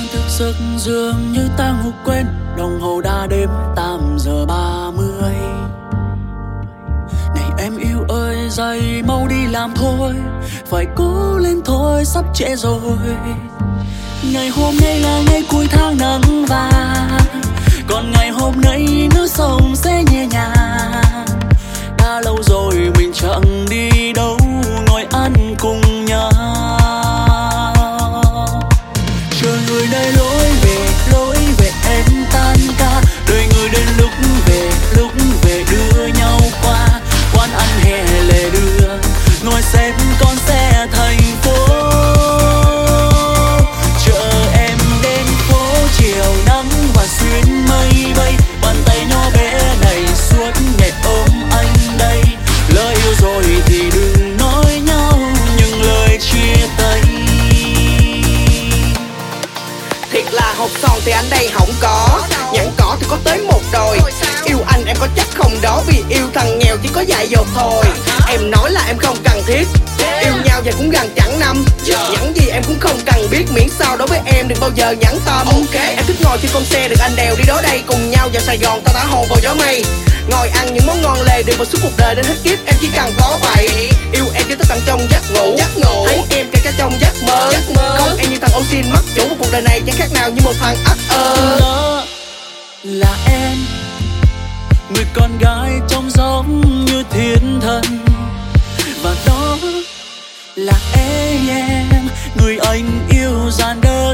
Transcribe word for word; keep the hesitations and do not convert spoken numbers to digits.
thức giấc dường như ta ngủ quên, đồng hồ đã đếm tám giờ ba mươi. Này em yêu ơi, dậy mau đi làm thôi, phải cố lên thôi, sắp trễ rồi. Ngày hôm nay là ngày cuối tháng nắng vàng, còn ngày hôm nay nước sông sẽ nhẹ nhàng. Đã lâu rồi mình chẳng đi đâu, ngồi ăn cùng nhau. Chờ người đây lối về, lối về em tan ca. Đợi người đến lúc về, lúc về đưa nhau qua quán ăn hè lề đường, ngồi xem con xe thành phố. Chờ em đến phố chiều nắng và xuyên mây bay, bàn tay nhỏ bé này suốt ngày ôm anh đây. Lỡ yêu rồi thì đừng nói nhau những lời chia tay. Thiệt là hộp son thì anh đây không có, nhẫn cỏ thì có tới một đồi. Yêu anh em có chắc không đó, vì yêu thằng nghèo chỉ có dại dột thôi. Em nói là em không cần thiết, yêu nhau và cũng gần chẳng năm. Nhẫn gì em cũng không cần biết, miễn sao đối với em đừng bao giờ nhẫn tâm. Em thích ngồi trên con xe được anh đèo đi đó đây, cùng nhau vào Sài Gòn ta đã hồn vào gió mây. Ngồi ăn những món ngon lề đường vào suốt cuộc đời đến hết kiếp, em chỉ cần có vậy. Yêu em cho tới tận trong giấc ngủ, thấy em kể cả trong giấc mơ. Không em như thằng ô xin mất chủ, một cuộc đời này chẳng khác nào như một thằng ất ơ. Đó là em, người con gái trông giống như thiên thần. Và đó là em, người anh yêu dàn đơn.